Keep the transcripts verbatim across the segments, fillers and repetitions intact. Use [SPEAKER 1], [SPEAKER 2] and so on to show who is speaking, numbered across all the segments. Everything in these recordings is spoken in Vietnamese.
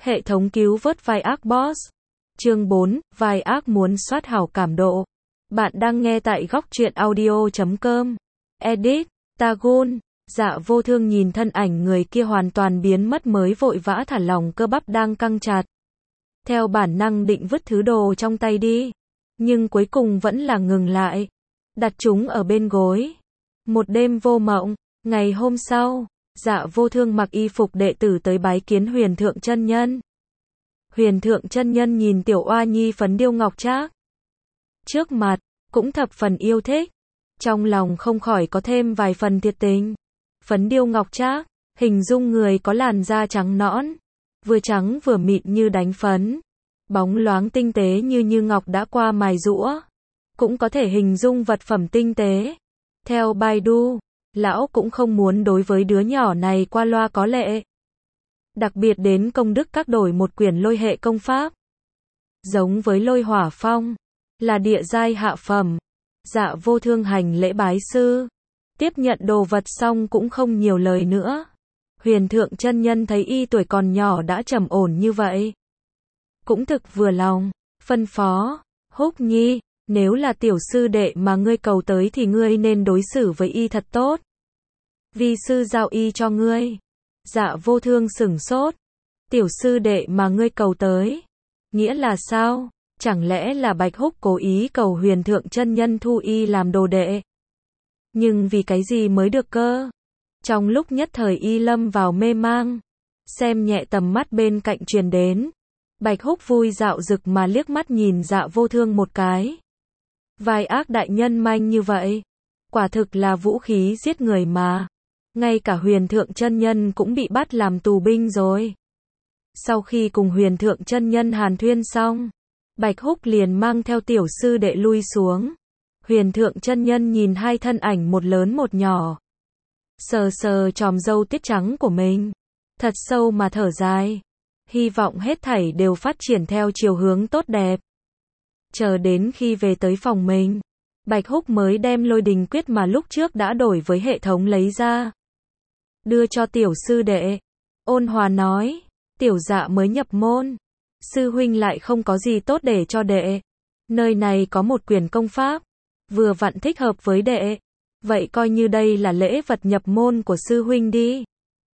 [SPEAKER 1] Hệ thống cứu vớt vai ác boss. Chương bốn, vai ác muốn soát hảo cảm độ. Bạn đang nghe tại góc truyện audio chấm com. Edit, Tagun. Dạ vô thương nhìn thân ảnh người kia hoàn toàn biến mất mới vội vã thả lỏng cơ bắp đang căng chặt. Theo bản năng định vứt thứ đồ trong tay đi. Nhưng cuối cùng vẫn là ngừng lại. Đặt chúng ở bên gối. Một đêm vô mộng. Ngày hôm sau, dạ vô thương mặc y phục đệ tử tới bái kiến Huyền Thượng chân nhân. Huyền Thượng chân nhân nhìn tiểu oa nhi phấn điêu ngọc trác trước mặt, cũng thập phần yêu thích. Trong lòng không khỏi có thêm vài phần thiệt tình. Phấn điêu ngọc trác, hình dung người có làn da trắng nõn, vừa trắng vừa mịn như đánh phấn, bóng loáng tinh tế như như ngọc đã qua mài giũa. Cũng có thể hình dung vật phẩm tinh tế. Theo Baidu, lão cũng không muốn đối với đứa nhỏ này qua loa có lệ. Đặc biệt đến công đức các đổi một quyển lôi hệ công pháp. Giống với lôi hỏa phong, là địa giai hạ phẩm. Dạ vô thương hành lễ bái sư. Tiếp nhận đồ vật xong cũng không nhiều lời nữa. Huyền Thượng chân nhân thấy y tuổi còn nhỏ đã trầm ổn như vậy. Cũng thực vừa lòng, phân phó, Húc Nhi, nếu là tiểu sư đệ mà ngươi cầu tới thì ngươi nên đối xử với y thật tốt. Vi sư giao y cho ngươi. Dạ vô thương sửng sốt. Tiểu sư đệ mà ngươi cầu tới. Nghĩa là sao? Chẳng lẽ là Bạch Húc cố ý cầu Huyền Thượng chân nhân thu y làm đồ đệ? Nhưng vì cái gì mới được cơ? Trong lúc nhất thời y lâm vào mê mang. Xem nhẹ tầm mắt bên cạnh truyền đến. Bạch Húc vui dạo dực mà liếc mắt nhìn dạ vô thương một cái. Vai ác đại nhân manh như vậy. Quả thực là vũ khí giết người mà. Ngay cả Huyền Thượng chân nhân cũng bị bắt làm tù binh rồi. Sau khi cùng Huyền Thượng chân nhân hàn thuyên xong, Bạch Húc liền mang theo tiểu sư đệ lui xuống. Huyền Thượng chân nhân nhìn hai thân ảnh một lớn một nhỏ. Sờ sờ chòm râu tiết trắng của mình. Thật sâu mà thở dài. Hy vọng hết thảy đều phát triển theo chiều hướng tốt đẹp. Chờ đến khi về tới phòng mình, Bạch Húc mới đem lôi đình quyết mà lúc trước đã đổi với hệ thống lấy ra. Đưa cho tiểu sư đệ. Ôn hòa nói, tiểu dạ mới nhập môn. Sư huynh lại không có gì tốt để cho đệ. Nơi này có một quyển công pháp. Vừa vặn thích hợp với đệ. Vậy coi như đây là lễ vật nhập môn của sư huynh đi.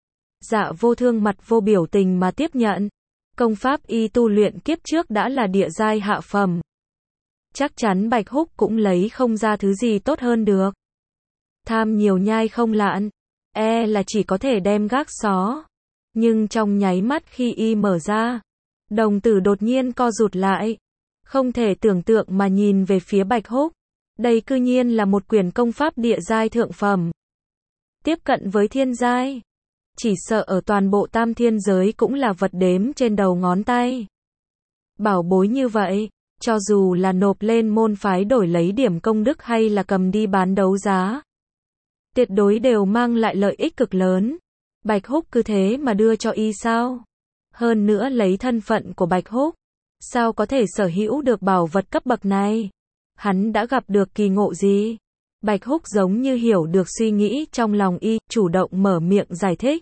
[SPEAKER 1] Dạ vô thương mặt vô biểu tình mà tiếp nhận. Công pháp y tu luyện kiếp trước đã là địa giai hạ phẩm. Chắc chắn Bạch Húc cũng lấy không ra thứ gì tốt hơn được. Tham nhiều nhai không lạn. E là chỉ có thể đem gác xó. Nhưng trong nháy mắt khi y mở ra, đồng tử đột nhiên co rụt lại. Không thể tưởng tượng mà nhìn về phía Bạch Húc. Đây cư nhiên là một quyển công pháp địa giai thượng phẩm. Tiếp cận với thiên giai. Chỉ sợ ở toàn bộ tam thiên giới cũng là vật đếm trên đầu ngón tay. Bảo bối như vậy, cho dù là nộp lên môn phái đổi lấy điểm công đức hay là cầm đi bán đấu giá, tuyệt đối đều mang lại lợi ích cực lớn. Bạch Húc cứ thế mà đưa cho y sao? Hơn nữa lấy thân phận của Bạch Húc, sao có thể sở hữu được bảo vật cấp bậc này? Hắn đã gặp được kỳ ngộ gì? Bạch Húc giống như hiểu được suy nghĩ trong lòng y, chủ động mở miệng giải thích.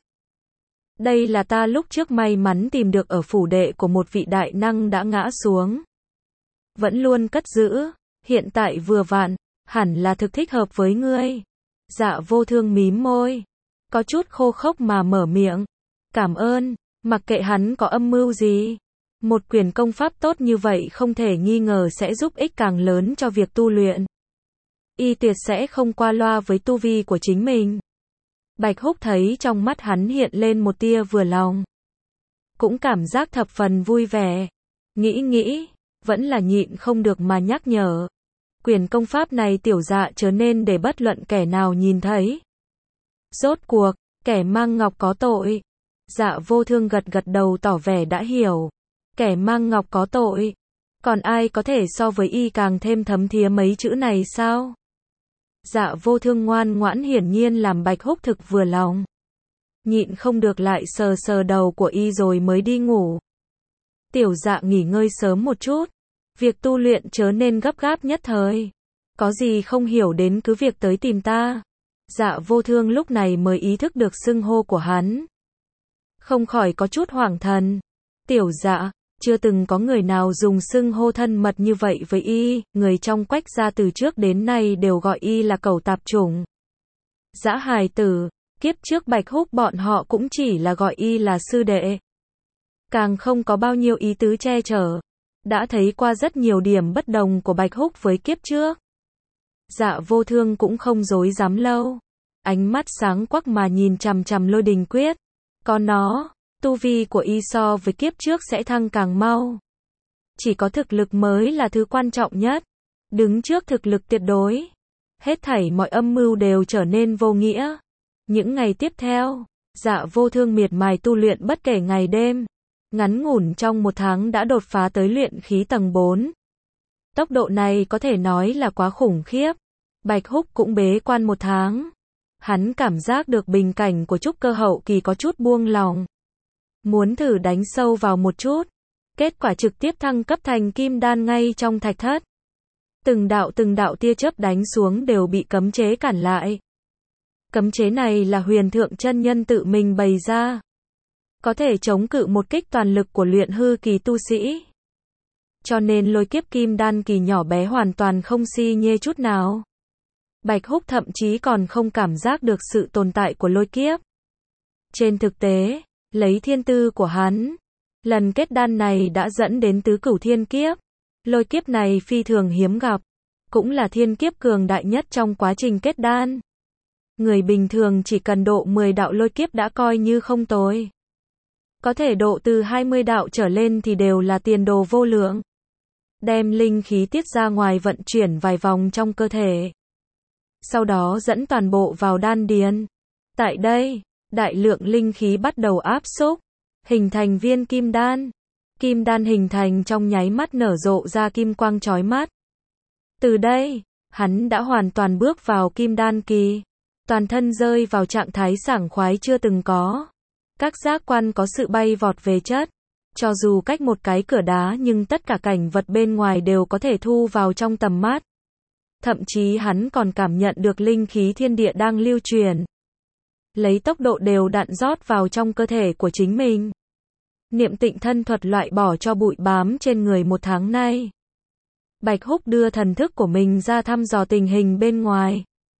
[SPEAKER 1] Đây là ta lúc trước may mắn tìm được ở phủ đệ của một vị đại năng đã ngã xuống. Vẫn luôn cất giữ, hiện tại vừa vặn, hẳn là thực thích hợp với ngươi. Dạ vô thương mím môi, có chút khô khốc mà mở miệng. Cảm ơn, mặc kệ hắn có âm mưu gì. Một quyển công pháp tốt như vậy không thể nghi ngờ sẽ giúp ích càng lớn cho việc tu luyện. Y tuyệt sẽ không qua loa với tu vi của chính mình. Bạch Húc thấy trong mắt hắn hiện lên một tia vừa lòng. Cũng cảm giác thập phần vui vẻ. Nghĩ nghĩ, vẫn là nhịn không được mà nhắc nhở. Quyển công pháp này tiểu dạ chớ nên để bất luận kẻ nào nhìn thấy. Rốt cuộc, kẻ mang ngọc có tội. Dạ vô thương gật gật đầu tỏ vẻ đã hiểu. Kẻ mang ngọc có tội. Còn ai có thể so với y càng thêm thấm thía mấy chữ này sao? Dạ vô thương ngoan ngoãn hiển nhiên làm Bạch Húc thực vừa lòng. Nhịn không được lại sờ sờ đầu của y rồi mới đi ngủ. Tiểu dạ nghỉ ngơi sớm một chút. Việc tu luyện chớ nên gấp gáp nhất thời. Có gì không hiểu đến cứ việc tới tìm ta. Dạ vô thương lúc này mới ý thức được xưng hô của hắn. Không khỏi có chút hoảng thần. Tiểu Dạ, chưa từng có người nào dùng xưng hô thân mật như vậy với y, người trong Quách gia từ trước đến nay đều gọi y là cẩu tạp chủng. Dã hài tử, kiếp trước Bạch Húc bọn họ cũng chỉ là gọi y là sư đệ. Càng không có bao nhiêu ý tứ che chở. Đã thấy qua rất nhiều điểm bất đồng của Bạch Húc với kiếp trước. Dạ Vô Thương cũng không dối dám lâu. Ánh mắt sáng quắc mà nhìn chằm chằm Lôi Đình Quyết. Có nó, tu vi của y so với kiếp trước sẽ thăng càng mau. Chỉ có thực lực mới là thứ quan trọng nhất. Đứng trước thực lực tuyệt đối, hết thảy mọi âm mưu đều trở nên vô nghĩa. Những ngày tiếp theo, Dạ Vô Thương miệt mài tu luyện bất kể ngày đêm. Ngắn ngủn trong một tháng đã đột phá tới luyện khí tầng bốn. Tốc độ này có thể nói là quá khủng khiếp. Bạch Húc cũng bế quan một tháng. Hắn cảm giác được bình cảnh của trúc cơ hậu kỳ có chút buông lòng. Muốn thử đánh sâu vào một chút. Kết quả trực tiếp thăng cấp thành kim đan ngay trong thạch thất. Từng đạo từng đạo tia chớp đánh xuống đều bị cấm chế cản lại. Cấm chế này là Huyền Thượng chân nhân tự mình bày ra. Có thể chống cự một kích toàn lực của luyện hư kỳ tu sĩ. Cho nên lôi kiếp kim đan kỳ nhỏ bé hoàn toàn không si nhê chút nào. Bạch Húc thậm chí còn không cảm giác được sự tồn tại của lôi kiếp. Trên thực tế, lấy thiên tư của hắn, lần kết đan này đã dẫn đến tứ cửu thiên kiếp. Lôi kiếp này phi thường hiếm gặp, cũng là thiên kiếp cường đại nhất trong quá trình kết đan. Người bình thường chỉ cần độ mười đạo lôi kiếp đã coi như không tồi. Có thể độ từ hai mươi đạo trở lên thì đều là tiền đồ vô lượng. Đem linh khí tiết ra ngoài vận chuyển vài vòng trong cơ thể. Sau đó dẫn toàn bộ vào đan điền. Tại đây, đại lượng linh khí bắt đầu áp xúc, hình thành viên kim đan. Kim đan hình thành trong nháy mắt nở rộ ra kim quang chói mắt. Từ đây, hắn đã hoàn toàn bước vào kim đan kỳ. Toàn thân rơi vào trạng thái sảng khoái chưa từng có. Các giác quan có sự bay vọt về chất. Cho dù cách một cái cửa đá nhưng tất cả cảnh vật bên ngoài đều có thể thu vào trong tầm mắt. Thậm chí hắn còn cảm nhận được linh khí thiên địa đang lưu truyền. Lấy tốc độ đều đặn rót vào trong cơ thể của chính mình. Niệm tịnh thân thuật loại bỏ cho bụi bám trên người một tháng nay. Bạch Húc đưa thần thức của mình ra thăm dò tình hình bên ngoài.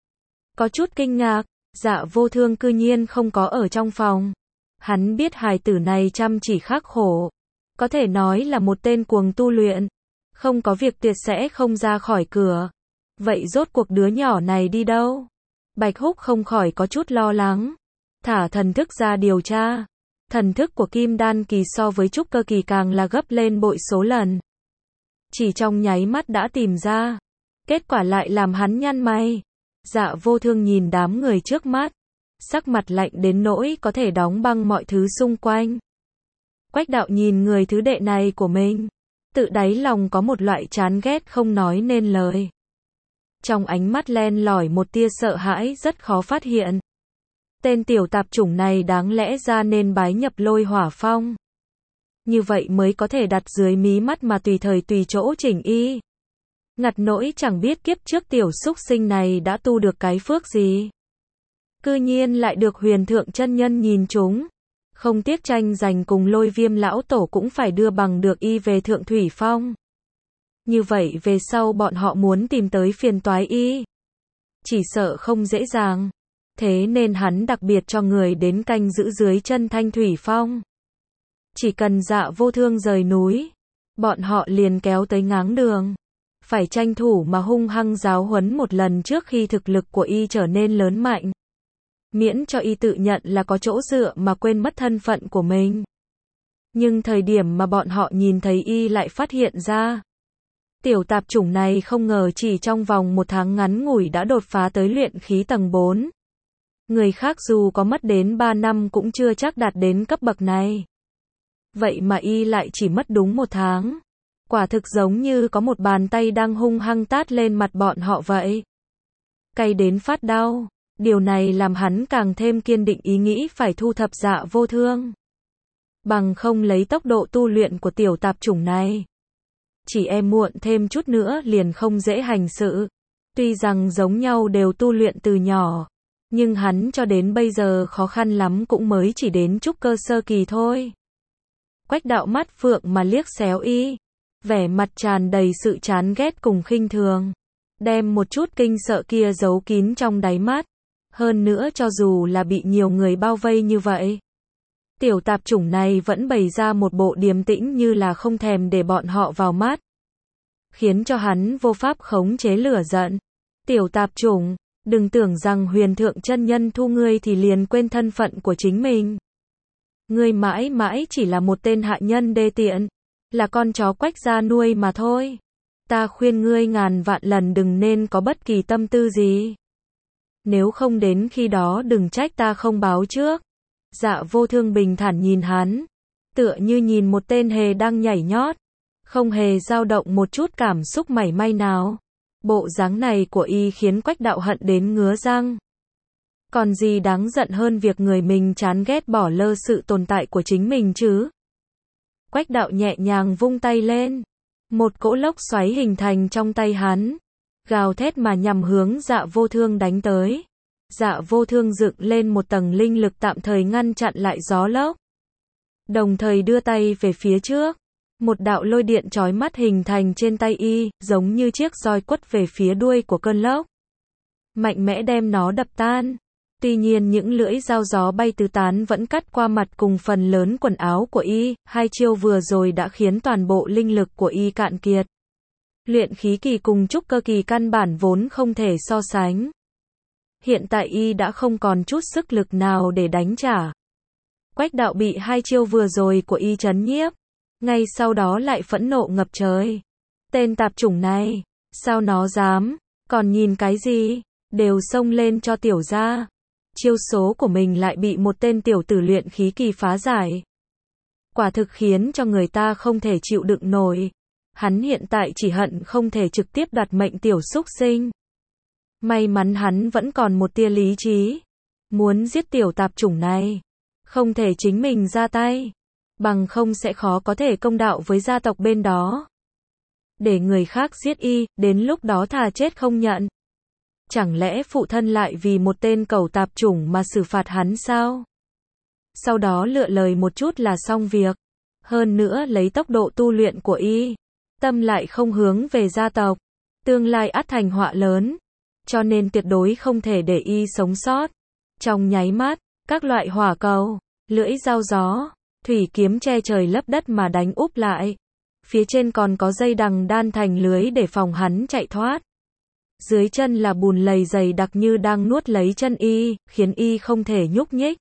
[SPEAKER 1] Có chút kinh ngạc, Dạ Vô Thương cư nhiên không có ở trong phòng. Hắn biết hài tử này chăm chỉ khắc khổ. Có thể nói là một tên cuồng tu luyện. Không có việc tuyệt sẽ không ra khỏi cửa. Vậy rốt cuộc đứa nhỏ này đi đâu? Bạch Húc không khỏi có chút lo lắng. Thả thần thức ra điều tra. Thần thức của kim đan kỳ so với trúc cơ kỳ càng là gấp lên bội số lần. Chỉ trong nháy mắt đã tìm ra. Kết quả lại làm hắn nhăn mày. Dạ Vô Thương nhìn đám người trước mắt. Sắc mặt lạnh đến nỗi có thể đóng băng mọi thứ xung quanh. Quách Đạo nhìn người thứ đệ này của mình. Tự đáy lòng có một loại chán ghét không nói nên lời. Trong ánh mắt len lỏi một tia sợ hãi rất khó phát hiện. Tên tiểu tạp chủng này đáng lẽ ra nên bái nhập Lôi Hỏa Phong. Như vậy mới có thể đặt dưới mí mắt mà tùy thời tùy chỗ chỉnh y. Ngặt nỗi chẳng biết kiếp trước tiểu súc sinh này đã tu được cái phước gì. Cư nhiên lại được Huyền Thượng chân nhân nhìn chúng. Không tiếc tranh giành cùng Lôi Viêm lão tổ cũng phải đưa bằng được y về Thượng Thủy Phong. Như vậy về sau bọn họ muốn tìm tới phiền toái y. Chỉ sợ không dễ dàng. Thế nên hắn đặc biệt cho người đến canh giữ dưới chân Thanh Thủy Phong. Chỉ cần Dạ Vô Thương rời núi, bọn họ liền kéo tới ngáng đường. Phải tranh thủ mà hung hăng giáo huấn một lần trước khi thực lực của y trở nên lớn mạnh. Miễn cho y tự nhận là có chỗ dựa mà quên mất thân phận của mình. Nhưng thời điểm mà bọn họ nhìn thấy y lại phát hiện ra. Tiểu tạp chủng này không ngờ chỉ trong vòng một tháng ngắn ngủi đã đột phá tới luyện khí tầng bốn. Người khác dù có mất đến ba năm cũng chưa chắc đạt đến cấp bậc này. Vậy mà y lại chỉ mất đúng một tháng. Quả thực giống như có một bàn tay đang hung hăng tát lên mặt bọn họ vậy. Cay đến phát đau. Điều này làm hắn càng thêm kiên định ý nghĩ phải thu thập Dạ Vô Thương. Bằng không lấy tốc độ tu luyện của tiểu tạp chủng này. Chỉ e muộn thêm chút nữa liền không dễ hành sự. Tuy rằng giống nhau đều tu luyện từ nhỏ. Nhưng hắn cho đến bây giờ khó khăn lắm cũng mới chỉ đến trúc cơ sơ kỳ thôi. Quách đạo mắt phượng mà liếc xéo y, vẻ mặt tràn đầy sự chán ghét cùng khinh thường, đem một chút kinh sợ kia giấu kín trong đáy mắt. Hơn nữa cho dù là bị nhiều người bao vây như vậy, tiểu tạp chủng này vẫn bày ra một bộ điềm tĩnh như là không thèm để bọn họ vào mắt, khiến cho hắn vô pháp khống chế lửa giận. Tiểu tạp chủng, đừng tưởng rằng huyền thượng chân nhân thu ngươi thì liền quên thân phận của chính mình. Ngươi mãi mãi chỉ là một tên hạ nhân đê tiện, là con chó Quách gia nuôi mà thôi. Ta khuyên ngươi ngàn vạn lần đừng nên có bất kỳ tâm tư gì. Nếu không đến khi đó đừng trách ta không báo trước. Dạ Vô Thương bình thản nhìn hắn, tựa như nhìn một tên hề đang nhảy nhót, không hề dao động một chút cảm xúc mảy may nào. Bộ dáng này của y khiến Quách đạo hận đến ngứa răng. Còn gì đáng giận hơn việc người mình chán ghét bỏ lơ sự tồn tại của chính mình chứ? Quách đạo nhẹ nhàng vung tay lên, một cỗ lốc xoáy hình thành trong tay hắn, gào thét mà nhằm hướng Dạ Vô Thương đánh tới. Dạ Vô Thương dựng lên một tầng linh lực tạm thời ngăn chặn lại gió lốc, đồng thời đưa tay về phía trước, một đạo lôi điện chói mắt hình thành trên tay y, giống như chiếc roi quất về phía đuôi của cơn lốc, mạnh mẽ đem nó đập tan. Tuy nhiên những lưỡi dao gió bay tứ tán vẫn cắt qua mặt cùng phần lớn quần áo của y, hai chiêu vừa rồi đã khiến toàn bộ linh lực của y cạn kiệt. Luyện khí kỳ cùng trúc cơ kỳ căn bản vốn không thể so sánh. Hiện tại y đã không còn chút sức lực nào để đánh trả. Quách đạo bị hai chiêu vừa rồi của y chấn nhiếp, ngay sau đó lại phẫn nộ ngập trời. Tên tạp chủng này, sao nó dám, còn nhìn cái gì, đều xông lên cho tiểu gia. Chiêu số của mình lại bị một tên tiểu tử luyện khí kỳ phá giải. Quả thực khiến cho người ta không thể chịu đựng nổi. Hắn hiện tại chỉ hận không thể trực tiếp đoạt mệnh tiểu súc sinh. May mắn hắn vẫn còn một tia lý trí. Muốn giết tiểu tạp chủng này, không thể chính mình ra tay, bằng không sẽ khó có thể công đạo với gia tộc bên đó. Để người khác giết y, đến lúc đó thà chết không nhận. Chẳng lẽ phụ thân lại vì một tên cẩu tạp chủng mà xử phạt hắn sao? Sau đó lựa lời một chút là xong việc. Hơn nữa lấy tốc độ tu luyện của y, tâm lại không hướng về gia tộc, tương lai ắt thành họa lớn, cho nên tuyệt đối không thể để y sống sót. Trong nháy mắt, các loại hỏa cầu, lưỡi dao gió, thủy kiếm che trời lấp đất mà đánh úp lại. Phía trên còn có dây đằng đan thành lưới để phòng hắn chạy thoát. Dưới chân là bùn lầy dày đặc như đang nuốt lấy chân y, khiến y không thể nhúc nhích.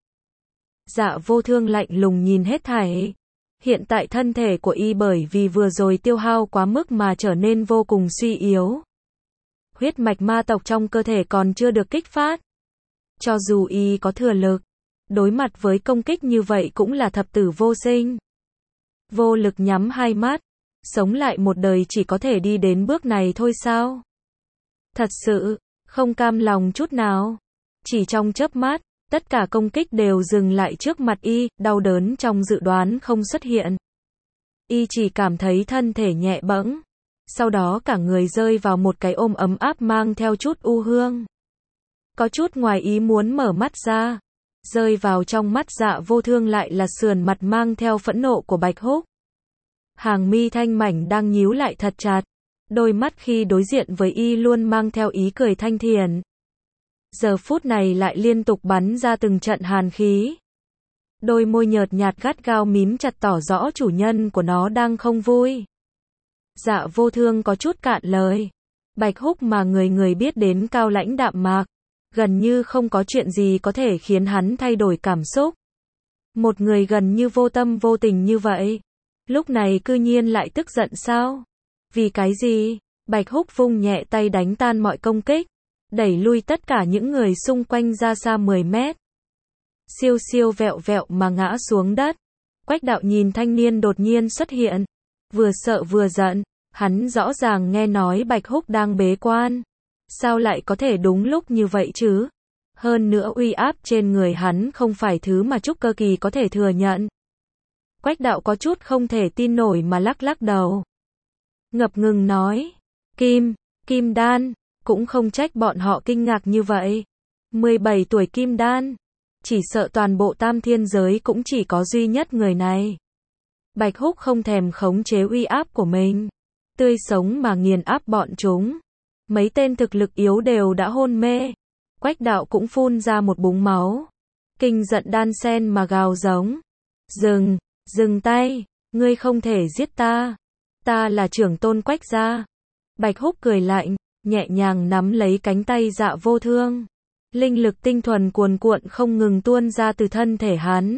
[SPEAKER 1] Dạ Vô Thương lạnh lùng nhìn hết thảy. Hiện tại thân thể của y bởi vì vừa rồi tiêu hao quá mức mà trở nên vô cùng suy yếu. Huyết mạch ma tộc trong cơ thể còn chưa được kích phát. Cho dù y có thừa lực, đối mặt với công kích như vậy cũng là thập tử vô sinh. Vô lực nhắm hai mắt, sống lại một đời chỉ có thể đi đến bước này thôi sao? Thật sự, không cam lòng chút nào. Chỉ trong chớp mắt, tất cả công kích đều dừng lại trước mặt y, đau đớn trong dự đoán không xuất hiện. Y chỉ cảm thấy thân thể nhẹ bẫng, sau đó cả người rơi vào một cái ôm ấm áp mang theo chút u hương. Có chút ngoài ý muốn mở mắt ra, rơi vào trong mắt Dạ Vô Thương lại là sườn mặt mang theo phẫn nộ của Bạch Húc. Hàng mi thanh mảnh đang nhíu lại thật chặt, đôi mắt khi đối diện với y luôn mang theo ý cười thanh thiền. Giờ phút này lại liên tục bắn ra từng trận hàn khí. Đôi môi nhợt nhạt gắt gao mím chặt tỏ rõ chủ nhân của nó đang không vui. Dạ Vô Thương có chút cạn lời. Bạch Húc mà người người biết đến cao lãnh đạm mạc, gần như không có chuyện gì có thể khiến hắn thay đổi cảm xúc. Một người gần như vô tâm vô tình như vậy, lúc này cư nhiên lại tức giận sao? Vì cái gì? Bạch Húc vung nhẹ tay đánh tan mọi công kích, đẩy lui tất cả những người xung quanh ra xa mười mét. Siêu siêu vẹo vẹo mà ngã xuống đất. Quách đạo nhìn thanh niên đột nhiên xuất hiện, vừa sợ vừa giận, hắn rõ ràng nghe nói Bạch Húc đang bế quan. Sao lại có thể đúng lúc như vậy chứ? Hơn nữa uy áp trên người hắn không phải thứ mà trúc cơ kỳ có thể thừa nhận. Quách đạo có chút không thể tin nổi mà lắc lắc đầu. Ngập ngừng nói, Kim, Kim Đan, cũng không trách bọn họ kinh ngạc như vậy. mười bảy tuổi Kim Đan, chỉ sợ toàn bộ tam thiên giới cũng chỉ có duy nhất người này. Bạch Húc không thèm khống chế uy áp của mình, tươi sống mà nghiền áp bọn chúng. Mấy tên thực lực yếu đều đã hôn mê. Quách Đạo cũng phun ra một búng máu, kinh giận đan sen mà gào giống. Dừng, dừng tay, ngươi không thể giết ta. Ta là trưởng tôn Quách gia. Bạch Húc cười lạnh, nhẹ nhàng nắm lấy cánh tay Dạ Vô Thương. Linh lực tinh thuần cuồn cuộn không ngừng tuôn ra từ thân thể hắn.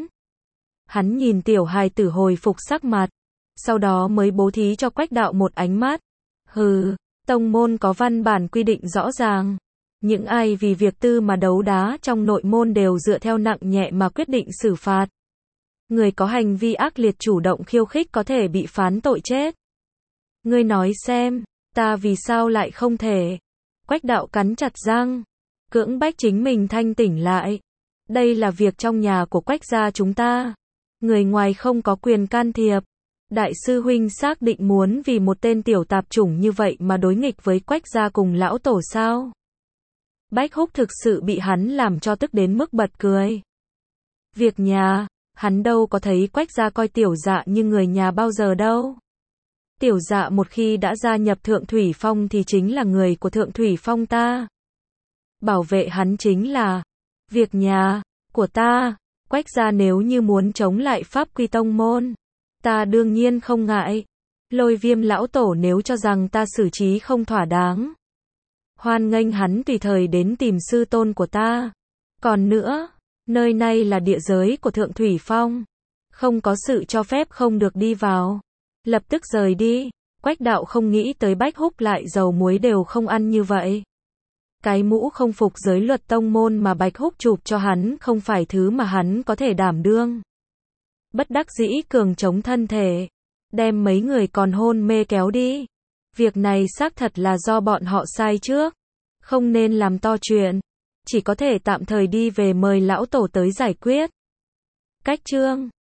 [SPEAKER 1] Hắn nhìn tiểu hài tử hồi phục sắc mặt, sau đó mới bố thí cho Quách Đạo một ánh mắt. Hừ, tông môn có văn bản quy định rõ ràng. Những ai vì việc tư mà đấu đá trong nội môn đều dựa theo nặng nhẹ mà quyết định xử phạt. Người có hành vi ác liệt chủ động khiêu khích có thể bị phán tội chết. Ngươi nói xem, ta vì sao lại không thể? Quách Đạo cắn chặt răng, cưỡng bách chính mình thanh tỉnh lại. Đây là việc trong nhà của Quách gia chúng ta. Người ngoài không có quyền can thiệp. Đại sư huynh xác định muốn vì một tên tiểu tạp chủng như vậy mà đối nghịch với Quách gia cùng lão tổ sao? Bách Húc thực sự bị hắn làm cho tức đến mức bật cười. Việc nhà, hắn đâu có thấy Quách gia coi tiểu Dạ như người nhà bao giờ đâu. Tiểu Dạ một khi đã gia nhập Thượng Thủy Phong thì chính là người của Thượng Thủy Phong ta. Bảo vệ hắn chính là việc nhà của ta. Quách gia nếu như muốn chống lại pháp quy tông môn, ta đương nhiên không ngại. Lôi Viêm lão tổ nếu cho rằng ta xử trí không thỏa đáng, hoan nghênh hắn tùy thời đến tìm sư tôn của ta. Còn nữa, nơi này là địa giới của Thượng Thủy Phong, không có sự cho phép không được đi vào. Lập tức rời đi. Quách Đạo không nghĩ tới Bách Húc lại dầu muối đều không ăn như vậy. Cái mũ không phục giới luật tông môn mà Bạch Húc chụp cho hắn không phải thứ mà hắn có thể đảm đương. Bất đắc dĩ cường chống thân thể, đem mấy người còn hôn mê kéo đi. Việc này xác thật là do bọn họ sai trước, không nên làm to chuyện, chỉ có thể tạm thời đi về mời lão tổ tới giải quyết. Cách chương